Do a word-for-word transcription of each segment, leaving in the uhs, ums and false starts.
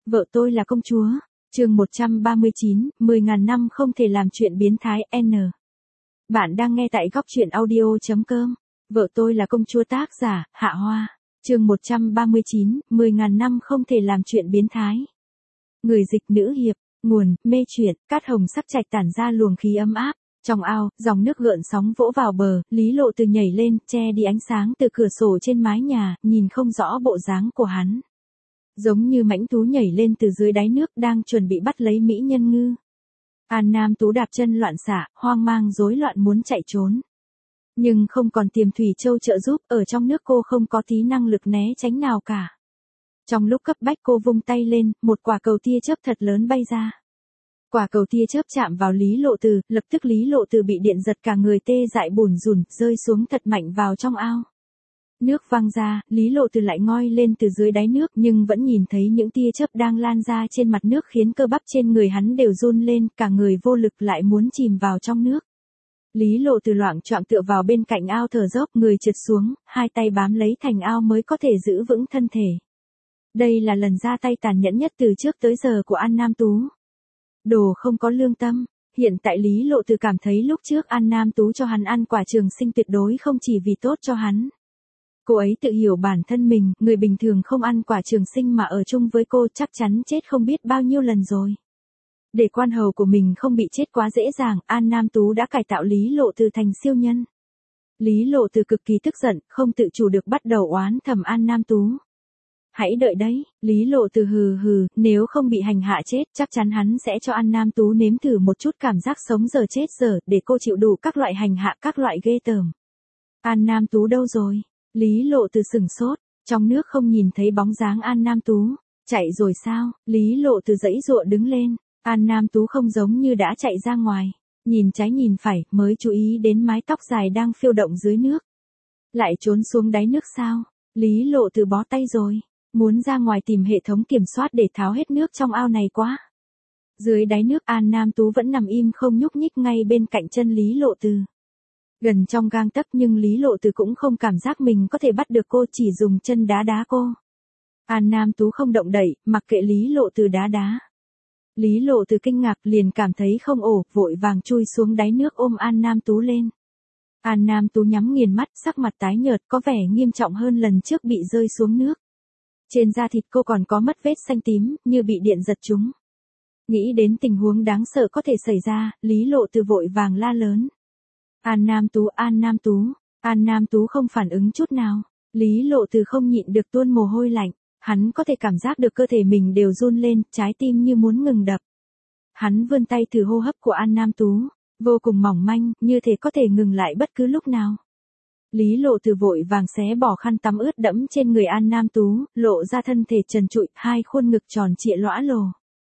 Vợ tôi là công chúa. Chương một trăm ba mươi chín, mười ngàn năm không thể làm chuyện biến thái N. Bạn đang nghe tại góc truyện audio chấm com. Vợ tôi là công chúa, tác giả Hạ Hoa. Chương một trăm ba mươi chín, mười ngàn năm không thể làm chuyện biến thái. Người dịch nữ hiệp, nguồn, mê truyện, cát hồng sắc trạch tản ra luồng khí ấm áp. Trong ao, dòng nước gợn sóng vỗ vào bờ, Lý Lộ Từ nhảy lên, che đi ánh sáng từ cửa sổ trên mái nhà, nhìn không rõ bộ dáng của hắn. Giống như mãnh thú nhảy lên từ dưới đáy nước đang chuẩn bị bắt lấy mỹ nhân ngư. An Nam Tú đạp chân loạn xạ, hoang mang rối loạn muốn chạy trốn. Nhưng không còn Tiềm Thủy Châu trợ giúp, ở trong nước cô không có tí năng lực né tránh nào cả. Trong lúc cấp bách cô vung tay lên, một quả cầu tia chớp thật lớn bay ra. Quả cầu tia chớp chạm vào Lý Lộ Từ, lập tức Lý Lộ Từ bị điện giật cả người tê dại bủn rủn, rơi xuống thật mạnh vào trong ao. Nước văng ra, Lý Lộ Từ lại ngoi lên từ dưới đáy nước nhưng vẫn nhìn thấy những tia chớp đang lan ra trên mặt nước khiến cơ bắp trên người hắn đều run lên, cả người vô lực lại muốn chìm vào trong nước. Lý Lộ Từ loạng choạng tựa vào bên cạnh ao thở dốc, người trượt xuống, hai tay bám lấy thành ao mới có thể giữ vững thân thể. Đây là lần ra tay tàn nhẫn nhất từ trước tới giờ của An Nam Tú. Đồ không có lương tâm. Hiện tại Lý Lộ Từ cảm thấy lúc trước An Nam Tú cho hắn ăn quả trường sinh tuyệt đối không chỉ vì tốt cho hắn. Cô ấy tự hiểu bản thân mình, người bình thường không ăn quả trường sinh mà ở chung với cô chắc chắn chết không biết bao nhiêu lần rồi. Để quan hầu của mình không bị chết quá dễ dàng, An Nam Tú đã cải tạo Lý Lộ Từ thành siêu nhân. Lý Lộ Từ cực kỳ tức giận, không tự chủ được bắt đầu oán thầm An Nam Tú. Hãy đợi đấy, Lý Lộ Từ hừ hừ, nếu không bị hành hạ chết, chắc chắn hắn sẽ cho An Nam Tú nếm thử một chút cảm giác sống giờ chết giờ, để cô chịu đủ các loại hành hạ, các loại ghê tởm. An Nam Tú đâu rồi? Lý Lộ Từ sửng sốt, trong nước không nhìn thấy bóng dáng An Nam Tú. Chạy rồi sao? Lý Lộ Từ giãy giụa đứng lên. An Nam Tú không giống như đã chạy ra ngoài. Nhìn trái nhìn phải, mới chú ý đến mái tóc dài đang phiêu động dưới nước. Lại trốn xuống đáy nước sao? Lý Lộ Từ bó tay rồi. Muốn ra ngoài tìm hệ thống kiểm soát để tháo hết nước trong ao này quá. Dưới đáy nước An Nam Tú vẫn nằm im không nhúc nhích ngay bên cạnh chân Lý Lộ Từ. Gần trong gang tấc nhưng Lý Lộ Từ cũng không cảm giác mình có thể bắt được cô, chỉ dùng chân đá đá cô. An Nam Tú không động đậy, mặc kệ Lý Lộ Từ đá đá. Lý Lộ Từ kinh ngạc liền cảm thấy không ổn, vội vàng chui xuống đáy nước ôm An Nam Tú lên. An Nam Tú nhắm nghiền mắt, sắc mặt tái nhợt, có vẻ nghiêm trọng hơn lần trước bị rơi xuống nước. Trên da thịt cô còn có mất vết xanh tím, như bị điện giật trúng. Nghĩ đến tình huống đáng sợ có thể xảy ra, Lý Lộ Từ vội vàng la lớn. An Nam Tú, An Nam Tú. An Nam Tú không phản ứng chút nào. Lý Lộ Từ không nhịn được tuôn mồ hôi lạnh. Hắn có thể cảm giác được cơ thể mình đều run lên, trái tim như muốn ngừng đập. Hắn vươn tay thử hô hấp của An Nam Tú. Vô cùng mỏng manh, như thể có thể ngừng lại bất cứ lúc nào. Lý Lộ Từ vội vàng xé bỏ khăn tắm ướt đẫm trên người An Nam Tú, lộ ra thân thể trần trụi, hai khuôn ngực tròn trịa lõa lồ.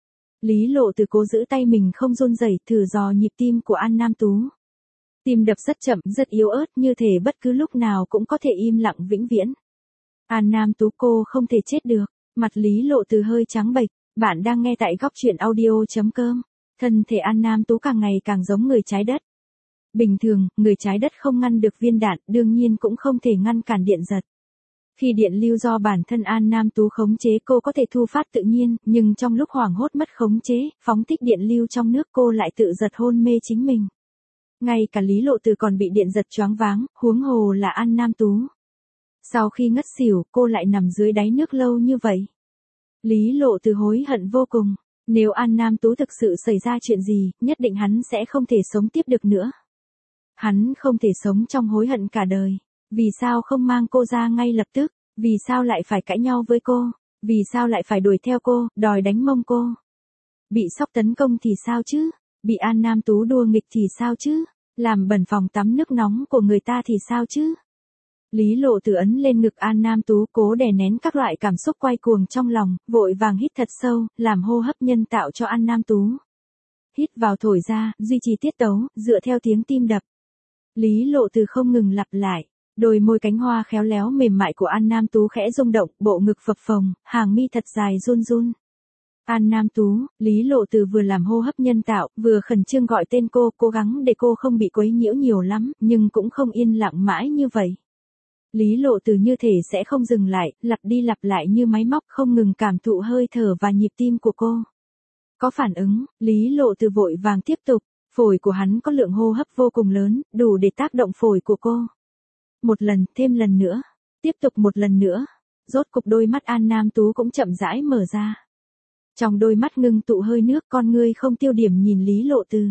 Lý Lộ Từ cố giữ tay mình không run rẩy, thử dò nhịp tim của An Nam Tú. Tim đập rất chậm, rất yếu ớt, như thể bất cứ lúc nào cũng có thể im lặng vĩnh viễn. An Nam Tú, cô không thể chết được. Mặt Lý Lộ Từ hơi trắng bệch. Bạn đang nghe tại góc truyện audio chấm com. Thân thể An Nam Tú càng ngày càng giống người trái đất. Bình thường, người trái đất không ngăn được viên đạn, đương nhiên cũng không thể ngăn cản điện giật. Khi điện lưu do bản thân An Nam Tú khống chế cô có thể thu phát tự nhiên, nhưng trong lúc hoảng hốt mất khống chế, phóng thích điện lưu trong nước cô lại tự giật hôn mê chính mình. Ngay cả Lý Lộ Từ còn bị điện giật choáng váng, huống hồ là An Nam Tú. Sau khi ngất xỉu, cô lại nằm dưới đáy nước lâu như vậy. Lý Lộ Từ hối hận vô cùng. Nếu An Nam Tú thực sự xảy ra chuyện gì, nhất định hắn sẽ không thể sống tiếp được nữa. Hắn không thể sống trong hối hận cả đời. Vì sao không mang cô ra ngay lập tức? Vì sao lại phải cãi nhau với cô? Vì sao lại phải đuổi theo cô, đòi đánh mông cô? Bị sóc tấn công thì sao chứ? Bị An Nam Tú đùa nghịch thì sao chứ? Làm bẩn phòng tắm nước nóng của người ta thì sao chứ? Lý Lộ Từ ấn lên ngực An Nam Tú, cố đè nén các loại cảm xúc quay cuồng trong lòng, vội vàng hít thật sâu, làm hô hấp nhân tạo cho An Nam Tú. Hít vào thổi ra, duy trì tiết tấu, dựa theo tiếng tim đập. Lý Lộ Từ không ngừng lặp lại. Đôi môi cánh hoa khéo léo mềm mại của An Nam Tú khẽ rung động, bộ ngực phập phồng, hàng mi thật dài run run. An Nam Tú, Lý Lộ Từ vừa làm hô hấp nhân tạo, vừa khẩn trương gọi tên cô, cố gắng để cô không bị quấy nhiễu nhiều lắm, nhưng cũng không yên lặng mãi như vậy. Lý Lộ Từ như thể sẽ không dừng lại, lặp đi lặp lại như máy móc không ngừng cảm thụ hơi thở và nhịp tim của cô. Có phản ứng, Lý Lộ Từ vội vàng tiếp tục, phổi của hắn có lượng hô hấp vô cùng lớn, đủ để tác động phổi của cô. Một lần, thêm lần nữa, tiếp tục một lần nữa, rốt cục đôi mắt An Nam Tú cũng chậm rãi mở ra. Trong đôi mắt ngưng tụ hơi nước, con ngươi không tiêu điểm nhìn Lý Lộ Từ.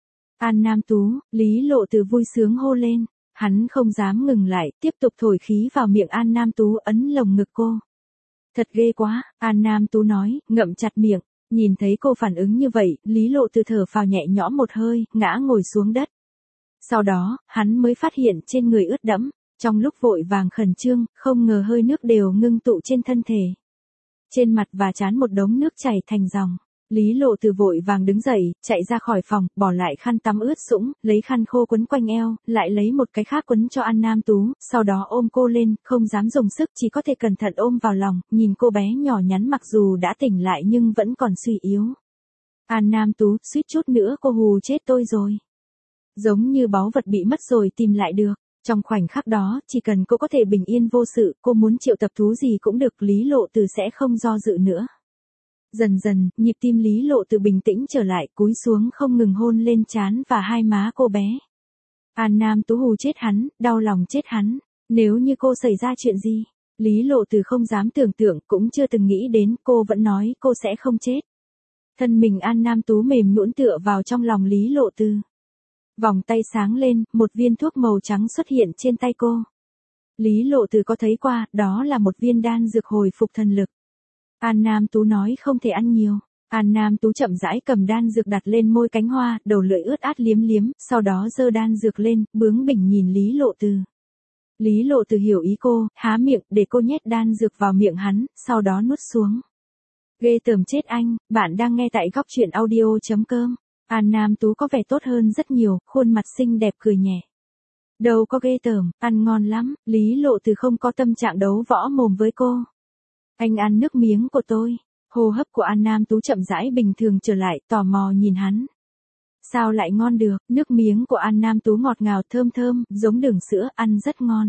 An Nam Tú, Lý Lộ Từ vui sướng hô lên, hắn không dám ngừng lại, tiếp tục thổi khí vào miệng An Nam Tú, ấn lồng ngực cô. Thật ghê quá, An Nam Tú nói, ngậm chặt miệng, nhìn thấy cô phản ứng như vậy, Lý Lộ Từ thở phào nhẹ nhõm một hơi, ngã ngồi xuống đất. Sau đó, hắn mới phát hiện trên người ướt đẫm, trong lúc vội vàng khẩn trương, không ngờ hơi nước đều ngưng tụ trên thân thể. Trên mặt và trán một đống nước chảy thành dòng. Lý Lộ Từ vội vàng đứng dậy, chạy ra khỏi phòng, bỏ lại khăn tắm ướt sũng, lấy khăn khô quấn quanh eo, lại lấy một cái khác quấn cho An Nam Tú, sau đó ôm cô lên, không dám dùng sức, chỉ có thể cẩn thận ôm vào lòng, nhìn cô bé nhỏ nhắn mặc dù đã tỉnh lại nhưng vẫn còn suy yếu. An Nam Tú, suýt chút nữa cô hù chết tôi rồi. Giống như báu vật bị mất rồi tìm lại được. Trong khoảnh khắc đó, chỉ cần cô có thể bình yên vô sự, cô muốn triệu tập thú gì cũng được, Lý Lộ Từ sẽ không do dự nữa. Dần dần, nhịp tim Lý Lộ Từ bình tĩnh trở lại, cúi xuống không ngừng hôn lên trán và hai má cô bé. An Nam Tú hù chết hắn, đau lòng chết hắn. Nếu như cô xảy ra chuyện gì, Lý Lộ Từ không dám tưởng tượng, cũng chưa từng nghĩ đến, cô vẫn nói cô sẽ không chết. Thân mình An Nam Tú mềm nhũn tựa vào trong lòng Lý Lộ Từ. Vòng tay sáng lên, một viên thuốc màu trắng xuất hiện trên tay cô. Lý Lộ Từ có thấy qua, đó là một viên đan dược hồi phục thần lực. An Nam Tú nói không thể ăn nhiều. An Nam Tú chậm rãi cầm đan dược đặt lên môi cánh hoa, đầu lưỡi ướt át liếm liếm, sau đó giơ đan dược lên, bướng bỉnh nhìn Lý Lộ Từ. Lý Lộ Từ hiểu ý cô, há miệng để cô nhét đan dược vào miệng hắn, sau đó nuốt xuống. Ghê tởm chết anh, bạn đang nghe tại góc truyện audio chấm com. An Nam Tú có vẻ tốt hơn rất nhiều, khuôn mặt xinh đẹp cười nhẹ. Đâu có ghê tởm, ăn ngon lắm, Lý Lộ Từ không có tâm trạng đấu võ mồm với cô. Anh ăn nước miếng của tôi. Hô hấp của An Nam Tú chậm rãi bình thường trở lại, tò mò nhìn hắn. Sao lại ngon được, nước miếng của An Nam Tú ngọt ngào thơm thơm, giống đường sữa, ăn rất ngon.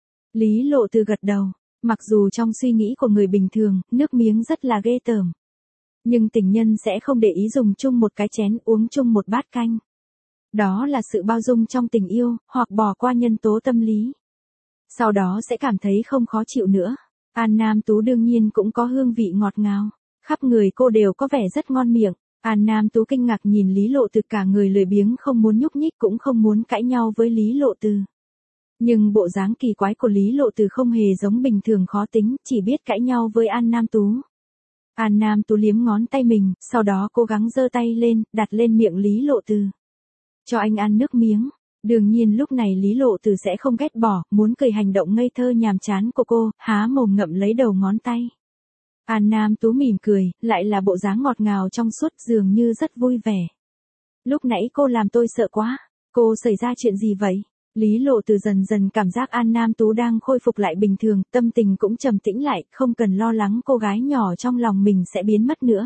Lý Lộ Từ gật đầu, mặc dù trong suy nghĩ của người bình thường, nước miếng rất là ghê tởm. Nhưng tình nhân sẽ không để ý dùng chung một cái chén, uống chung một bát canh. Đó là sự bao dung trong tình yêu, hoặc bỏ qua nhân tố tâm lý. Sau đó sẽ cảm thấy không khó chịu nữa. An Nam Tú đương nhiên cũng có hương vị ngọt ngào. Khắp người cô đều có vẻ rất ngon miệng. An Nam Tú kinh ngạc nhìn Lý Lộ Từ, cả người lười biếng không muốn nhúc nhích cũng không muốn cãi nhau với Lý Lộ Từ. Nhưng bộ dáng kỳ quái của Lý Lộ Từ không hề giống bình thường khó tính, chỉ biết cãi nhau với An Nam Tú. An Nam Tú liếm ngón tay mình, sau đó cố gắng giơ tay lên, đặt lên miệng Lý Lộ Từ. Cho anh ăn nước miếng. Đương nhiên lúc này Lý Lộ Từ sẽ không ghét bỏ, muốn cười hành động ngây thơ nhàm chán của cô, há mồm ngậm lấy đầu ngón tay. An Nam Tú mỉm cười, lại là bộ dáng ngọt ngào trong suốt, dường như rất vui vẻ. Lúc nãy cô làm tôi sợ quá, cô xảy ra chuyện gì vậy? Lý Lộ Từ dần dần cảm giác An Nam Tú đang khôi phục lại bình thường, tâm tình cũng trầm tĩnh lại, không cần lo lắng cô gái nhỏ trong lòng mình sẽ biến mất nữa.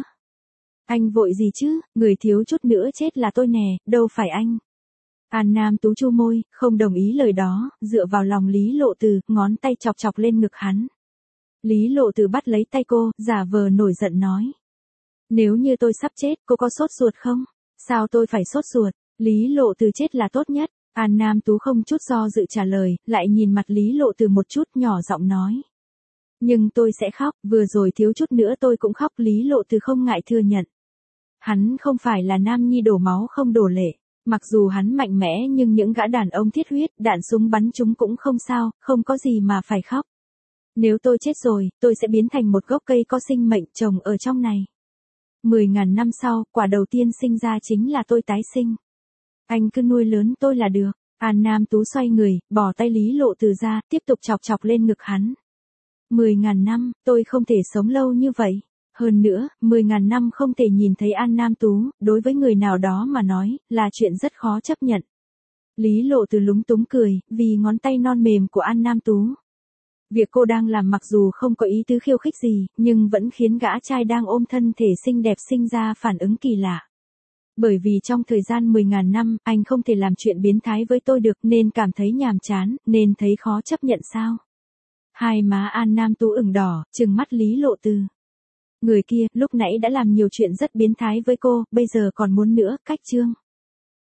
Anh vội gì chứ, người thiếu chút nữa chết là tôi nè, đâu phải anh. An Nam Tú chu môi, không đồng ý lời đó, dựa vào lòng Lý Lộ Từ, ngón tay chọc chọc lên ngực hắn. Lý Lộ Từ bắt lấy tay cô, giả vờ nổi giận nói. Nếu như tôi sắp chết, cô có sốt ruột không? Sao tôi phải sốt ruột? Lý Lộ Từ chết là tốt nhất. An Nam Tú không chút do dự trả lời, lại nhìn mặt Lý Lộ Từ một chút, nhỏ giọng nói. Nhưng tôi sẽ khóc, vừa rồi thiếu chút nữa tôi cũng khóc. Lý Lộ Từ không ngại thừa nhận. Hắn không phải là nam nhi đổ máu không đổ lệ. Mặc dù hắn mạnh mẽ nhưng những gã đàn ông thiết huyết, đạn súng bắn chúng cũng không sao, không có gì mà phải khóc. Nếu tôi chết rồi, tôi sẽ biến thành một gốc cây có sinh mệnh trồng ở trong này. Mười ngàn năm sau, quả đầu tiên sinh ra chính là tôi tái sinh. Anh cứ nuôi lớn tôi là được. An Nam Tú xoay người, bỏ tay Lý Lộ Từ ra, tiếp tục chọc chọc lên ngực hắn. Mười ngàn năm, tôi không thể sống lâu như vậy. Hơn nữa, mười ngàn năm không thể nhìn thấy An Nam Tú, đối với người nào đó mà nói, là chuyện rất khó chấp nhận. Lý Lộ Từ lúng túng cười, vì ngón tay non mềm của An Nam Tú. Việc cô đang làm mặc dù không có ý tứ khiêu khích gì, nhưng vẫn khiến gã trai đang ôm thân thể xinh đẹp sinh ra phản ứng kỳ lạ. Bởi vì trong thời gian mười ngàn năm, anh không thể làm chuyện biến thái với tôi được, nên cảm thấy nhàm chán, nên thấy khó chấp nhận sao? Hai má An Nam Tú ửng đỏ, trừng mắt Lý Lộ Tư. Người kia, lúc nãy đã làm nhiều chuyện rất biến thái với cô, bây giờ còn muốn nữa, cách chương.